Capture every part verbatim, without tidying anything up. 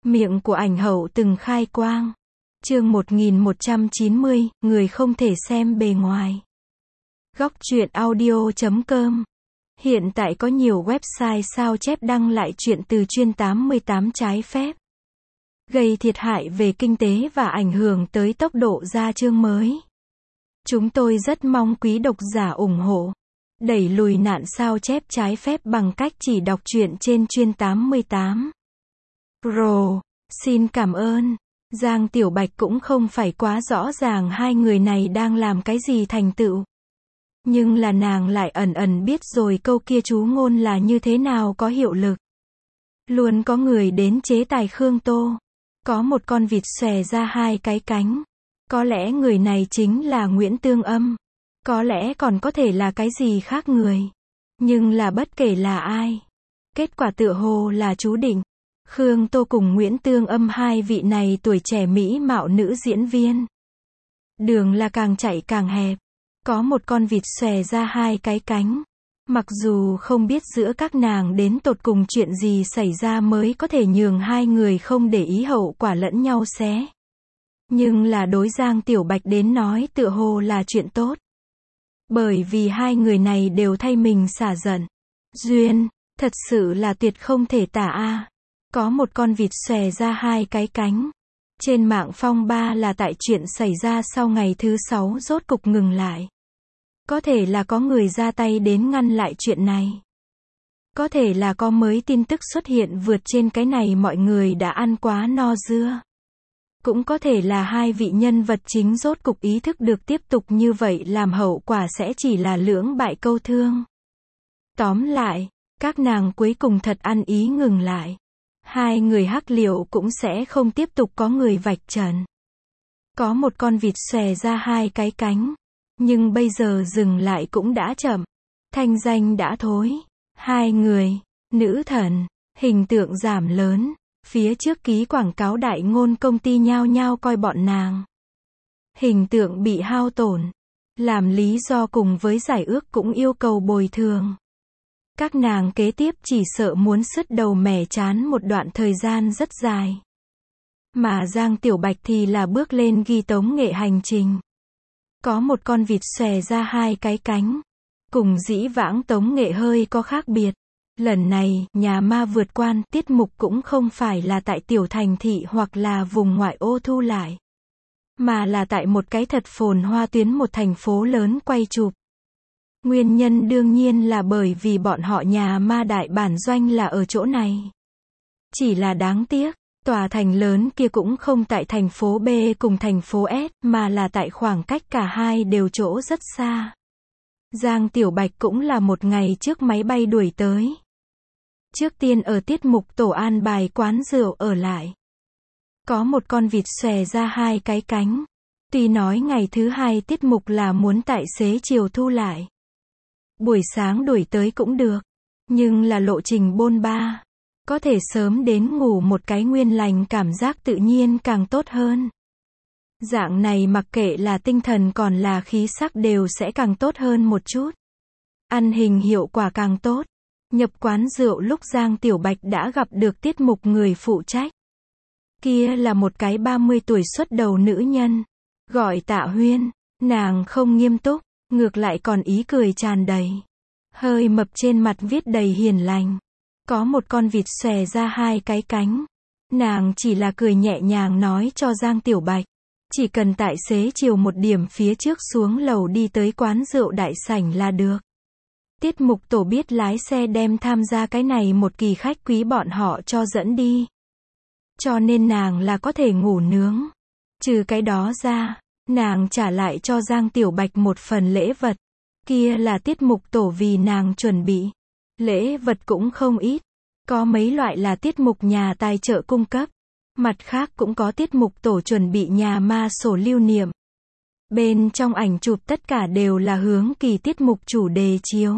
Miệng của ảnh hậu từng khai quang. Chương một nghìn một trăm chín mươi, người không thể xem bề ngoài. Góc truyện audio chấm com. Hiện tại có nhiều website sao chép đăng lại truyện từ chuyên tám mươi tám trái phép, gây thiệt hại về kinh tế và ảnh hưởng tới tốc độ ra chương mới. Chúng tôi rất mong quý độc giả ủng hộ, đẩy lùi nạn sao chép trái phép bằng cách chỉ đọc truyện trên chuyên tám mươi tám. Pro, xin cảm ơn. Giang Tiểu Bạch cũng không phải quá rõ ràng hai người này đang làm cái gì thành tựu. Nhưng là nàng lại ẩn ẩn biết rồi câu kia chú ngôn là như thế nào có hiệu lực. Luôn có người đến chế tài Khương Tô. Có một con vịt xòe ra hai cái cánh. Có lẽ người này chính là Nguyễn Tương Âm. Có lẽ còn có thể là cái gì khác người. Nhưng là bất kể là ai, kết quả tựa hồ là chú định. Khương Tô cùng Nguyễn Tương Âm hai vị này tuổi trẻ mỹ mạo nữ diễn viên. Đường là càng chạy càng hẹp. Có một con vịt xòe ra hai cái cánh. Mặc dù không biết giữa các nàng đến tột cùng chuyện gì xảy ra mới có thể nhường hai người không để ý hậu quả lẫn nhau xé. Nhưng là đối Giang Tiểu Bạch đến nói tựa hồ là chuyện tốt. Bởi vì hai người này đều thay mình xả giận. Duyên, thật sự là tuyệt không thể tả a. Có một con vịt xòe ra hai cái cánh. Trên mạng phong ba là tại chuyện xảy ra sau ngày thứ sáu rốt cục ngừng lại. Có thể là có người ra tay đến ngăn lại chuyện này. Có thể là có mới tin tức xuất hiện vượt trên cái này mọi người đã ăn quá no dưa. Cũng có thể là hai vị nhân vật chính rốt cục ý thức được tiếp tục như vậy làm hậu quả sẽ chỉ là lưỡng bại câu thương. Tóm lại, các nàng cuối cùng thật ăn ý ngừng lại. Hai người hắc liệu cũng sẽ không tiếp tục có người vạch trần. Có một con vịt xòe ra hai cái cánh. Nhưng bây giờ dừng lại cũng đã chậm. Thanh danh đã thối. Hai người, nữ thần, hình tượng giảm lớn. Phía trước ký quảng cáo đại ngôn công ty nhao nhao coi bọn nàng. Hình tượng bị hao tổn. Làm lý do cùng với giải ước cũng yêu cầu bồi thường. Các nàng kế tiếp chỉ sợ muốn sứt đầu mẻ chán một đoạn thời gian rất dài. Mà Giang Tiểu Bạch thì là bước lên ghi tống nghệ hành trình. Có một con vịt xòe ra hai cái cánh. Cùng dĩ vãng tống nghệ hơi có khác biệt. Lần này, nhà ma vượt quan, tiết mục cũng không phải là tại tiểu thành thị hoặc là vùng ngoại ô thu lại. Mà là tại một cái thật phồn hoa tuyến một thành phố lớn quay chụp. Nguyên nhân đương nhiên là bởi vì bọn họ nhà ma đại bản doanh là ở chỗ này. Chỉ là đáng tiếc, tòa thành lớn kia cũng không tại thành phố B cùng thành phố S, mà là tại khoảng cách cả hai đều chỗ rất xa. Giang Tiểu Bạch cũng là một ngày trước máy bay đuổi tới. Trước tiên ở tiết mục tổ an bài quán rượu ở lại. Có một con vịt xòe ra hai cái cánh. Tuy nói ngày thứ hai tiết mục là muốn tại xế chiều thu lại. Buổi sáng đuổi tới cũng được. Nhưng là lộ trình bôn ba. Có thể sớm đến ngủ một cái nguyên lành cảm giác tự nhiên càng tốt hơn. Dạng này mặc kệ là tinh thần còn là khí sắc đều sẽ càng tốt hơn một chút. Ăn hình hiệu quả càng tốt. Nhập quán rượu lúc Giang Tiểu Bạch đã gặp được tiết mục người phụ trách. Kia là một cái ba mươi tuổi xuất đầu nữ nhân. Gọi Tạ Huyên. Nàng không nghiêm túc, ngược lại còn ý cười tràn đầy. Hơi mập trên mặt viết đầy hiền lành. Có một con vịt xòe ra hai cái cánh. Nàng chỉ là cười nhẹ nhàng nói cho Giang Tiểu Bạch. Chỉ cần tại xế chiều một điểm phía trước xuống lầu đi tới quán rượu đại sảnh là được. Tiết mục tổ biết lái xe đem tham gia cái này một kỳ khách quý bọn họ cho dẫn đi. Cho nên nàng là có thể ngủ nướng. Trừ cái đó ra, nàng trả lại cho Giang Tiểu Bạch một phần lễ vật. Kia là tiết mục tổ vì nàng chuẩn bị. Lễ vật cũng không ít. Có mấy loại là tiết mục nhà tài trợ cung cấp. Mặt khác cũng có tiết mục tổ chuẩn bị nhà ma sổ lưu niệm. Bên trong ảnh chụp tất cả đều là hướng kỳ tiết mục chủ đề chiếu.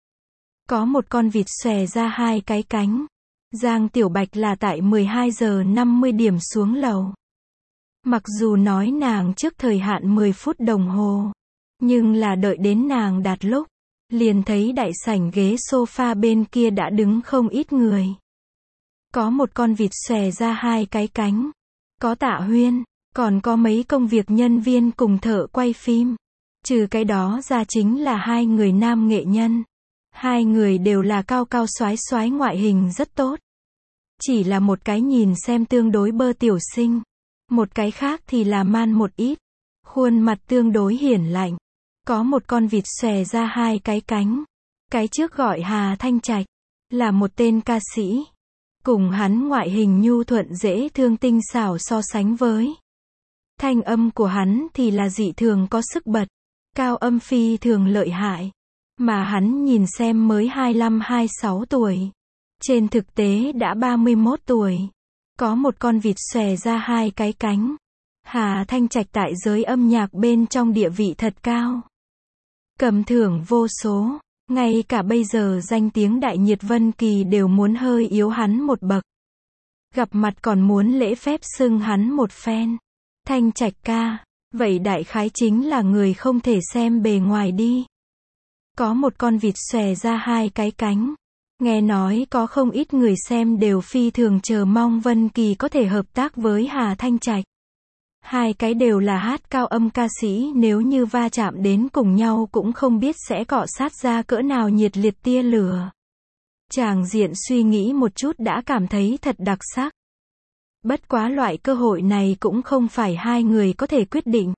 Có một con vịt xòe ra hai cái cánh. Giang Tiểu Bạch là tại mười hai giờ năm mươi điểm xuống lầu. Mặc dù nói nàng trước thời hạn mười phút đồng hồ. Nhưng là đợi đến nàng đạt lúc. Liền thấy đại sảnh ghế sofa bên kia đã đứng không ít người. Có một con vịt xòe ra hai cái cánh. Có Tạ Huyên, còn có mấy công việc nhân viên cùng thợ quay phim. Trừ cái đó ra chính là hai người nam nghệ nhân. Hai người đều là cao cao soái soái, ngoại hình rất tốt. Chỉ là một cái nhìn xem tương đối bơ tiểu xinh. Một cái khác thì là man một ít. Khuôn mặt tương đối hiển lạnh. Có một con vịt xòe ra hai cái cánh. Cái trước gọi Hà Thanh Trạch. Là một tên ca sĩ. Cùng hắn ngoại hình nhu thuận dễ thương tinh xảo so sánh với. Thanh âm của hắn thì là dị thường có sức bật. Cao âm phi thường lợi hại. Mà hắn nhìn xem mới hai mươi lăm hai mươi sáu tuổi. Trên thực tế đã ba mươi mốt tuổi. Có một con vịt xòe ra hai cái cánh. Hà Thanh Trạch tại giới âm nhạc bên trong địa vị thật cao. Cầm thưởng vô số. Ngay cả bây giờ danh tiếng Đại Nhiệt Vân Kỳ đều muốn hơi yếu hắn một bậc. Gặp mặt còn muốn lễ phép xưng hắn một phen. Thanh Trạch ca, vậy đại khái chính là người không thể xem bề ngoài đi. Có một con vịt xòe ra hai cái cánh. Nghe nói có không ít người xem đều phi thường chờ mong Vân Kỳ có thể hợp tác với Hà Thanh Trạch. Hai cái đều là hát cao âm ca sĩ, nếu như va chạm đến cùng nhau cũng không biết sẽ cọ sát ra cỡ nào nhiệt liệt tia lửa. Tràng diện suy nghĩ một chút đã cảm thấy thật đặc sắc. Bất quá loại cơ hội này cũng không phải hai người có thể quyết định.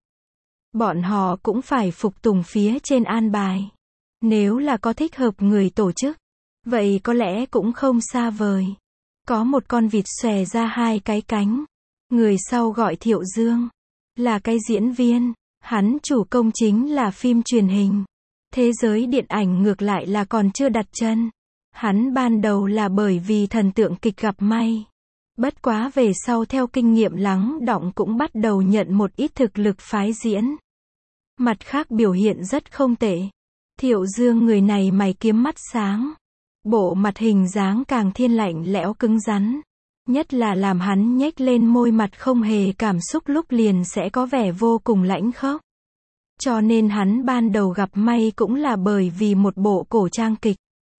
Bọn họ cũng phải phục tùng phía trên an bài. Nếu là có thích hợp người tổ chức, vậy có lẽ cũng không xa vời. Có một con vịt xòe ra hai cái cánh. Người sau gọi Thiệu Dương. Là cái diễn viên. Hắn chủ công chính là phim truyền hình. Thế giới điện ảnh ngược lại là còn chưa đặt chân. Hắn ban đầu là bởi vì thần tượng kịch gặp may. Bất quá về sau theo kinh nghiệm lắng đọng cũng bắt đầu nhận một ít thực lực phái diễn. Mặt khác biểu hiện rất không tệ. Thiệu Dương người này mày kiếm mắt sáng. Bộ mặt hình dáng càng thiên lạnh lẽo cứng rắn. Nhất là làm hắn nhếch lên môi mặt không hề cảm xúc lúc liền sẽ có vẻ vô cùng lãnh khốc. Cho nên hắn ban đầu gặp may cũng là bởi vì một bộ cổ trang kịch.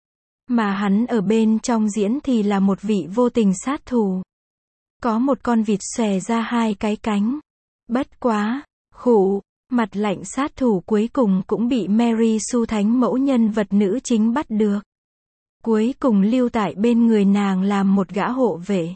Mà hắn ở bên trong diễn thì là một vị vô tình sát thủ. Có một con vịt xòe ra hai cái cánh. Bất quá, khủ, mặt lạnh sát thủ cuối cùng cũng bị Mary Sue thánh mẫu nhân vật nữ chính bắt được. Cuối cùng lưu tại bên người nàng làm một gã hộ vệ.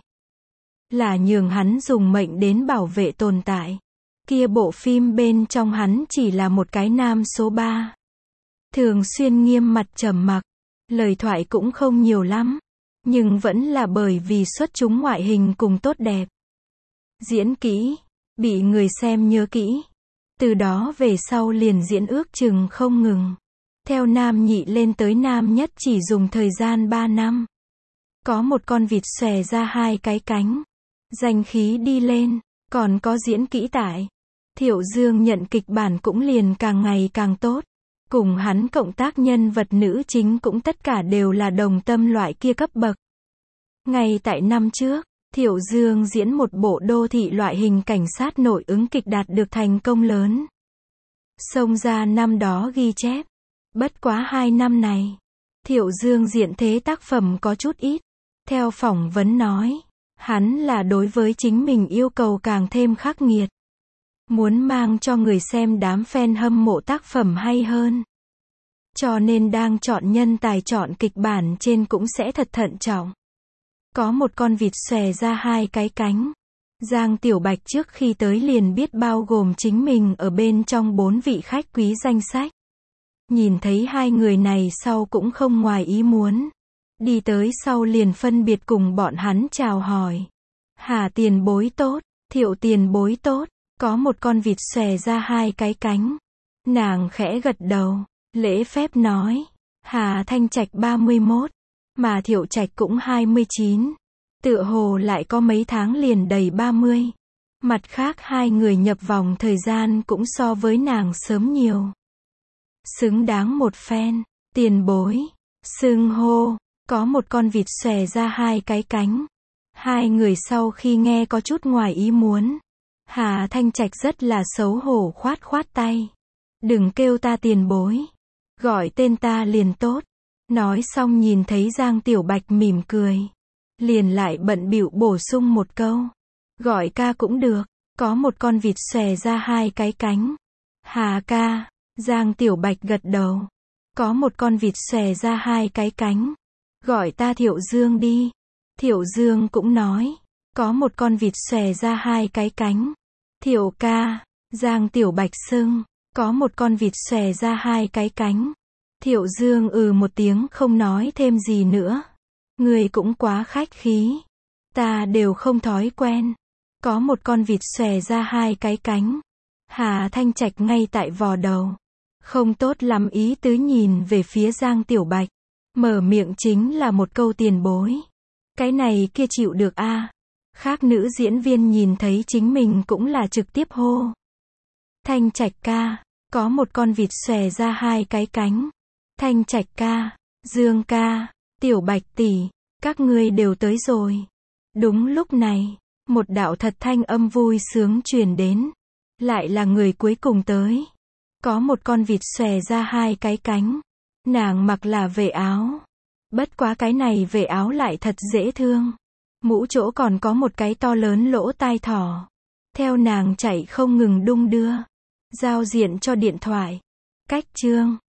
Là nhường hắn dùng mệnh đến bảo vệ tồn tại. Kia bộ phim bên trong hắn chỉ là một cái nam số ba. Thường xuyên nghiêm mặt trầm mặc. Lời thoại cũng không nhiều lắm. Nhưng vẫn là bởi vì xuất chúng ngoại hình cùng tốt đẹp. Diễn kỹ. Bị người xem nhớ kỹ. Từ đó về sau liền diễn ước chừng không ngừng. Theo nam nhị lên tới nam nhất chỉ dùng thời gian ba năm. Có một con vịt xòe ra hai cái cánh. Danh khí đi lên. Còn có diễn kỹ tại. Thiệu Dương nhận kịch bản cũng liền càng ngày càng tốt. Cùng hắn cộng tác nhân vật nữ chính cũng tất cả đều là đồng tâm loại kia cấp bậc. Ngay tại năm trước, Thiệu Dương diễn một bộ đô thị loại hình cảnh sát nội ứng kịch đạt được thành công lớn. Xông ra năm đó ghi chép. Bất quá hai năm này, Thiệu Dương diện thế tác phẩm có chút ít. Theo phỏng vấn nói, hắn là đối với chính mình yêu cầu càng thêm khắc nghiệt. Muốn mang cho người xem đám fan hâm mộ tác phẩm hay hơn. Cho nên đang chọn nhân tài chọn kịch bản trên cũng sẽ thật thận trọng. Có một con vịt xòe ra hai cái cánh. Giang Tiểu Bạch trước khi tới liền biết bao gồm chính mình ở bên trong bốn vị khách quý danh sách. Nhìn thấy hai người này sau cũng không ngoài ý muốn. Đi tới sau liền phân biệt cùng bọn hắn chào hỏi. Hà tiền bối tốt, Thiệu tiền bối tốt. Có một con vịt xòe ra hai cái cánh. Nàng khẽ gật đầu, lễ phép nói. Hà Thanh Trạch ba mươi mốt, mà Thiệu Trạch cũng hai mươi chín. Tựa hồ lại có mấy tháng liền đầy ba mươi. Mặt khác hai người nhập vòng thời gian cũng so với nàng sớm nhiều. Xứng đáng một phen, tiền bối, xưng hô. Có một con vịt xòe ra hai cái cánh. Hai người sau khi nghe có chút ngoài ý muốn. Hà Thanh Trạch rất là xấu hổ khoát khoát tay. Đừng kêu ta tiền bối. Gọi tên ta liền tốt. Nói xong nhìn thấy Giang Tiểu Bạch mỉm cười. Liền lại bận bịu bổ sung một câu. Gọi ca cũng được. Có một con vịt xòe ra hai cái cánh. Hà ca. Giang Tiểu Bạch gật đầu. Có một con vịt xòe ra hai cái cánh. Gọi ta Thiệu Dương đi. Thiệu Dương cũng nói. Có một con vịt xòe ra hai cái cánh. Thiệu ca. Giang Tiểu Bạch xưng. Có một con vịt xòe ra hai cái cánh. Thiệu Dương ừ một tiếng không nói thêm gì nữa. Người cũng quá khách khí. Ta đều không thói quen. Có một con vịt xòe ra hai cái cánh. Hà Thanh Trạch ngay tại vò đầu. Không tốt lắm ý tứ nhìn về phía Giang Tiểu Bạch. Mở miệng chính là một câu tiền bối. Cái này kia chịu được a à? Khác nữ diễn viên nhìn thấy chính mình cũng là trực tiếp hô. Thanh Trạch ca. Có một con vịt xòe ra hai cái cánh. Thanh Trạch ca. Dương ca. Tiểu Bạch tỷ. Các ngươi đều tới rồi. Đúng lúc này. Một đạo thật thanh âm vui sướng truyền đến. Lại là người cuối cùng tới. Có một con vịt xòe ra hai cái cánh. Nàng mặc là vệ áo. Bất quá cái này vệ áo lại thật dễ thương. Mũ chỗ còn có một cái to lớn lỗ tai thỏ. Theo nàng chạy không ngừng đung đưa. Giao diện cho điện thoại. Cách chương.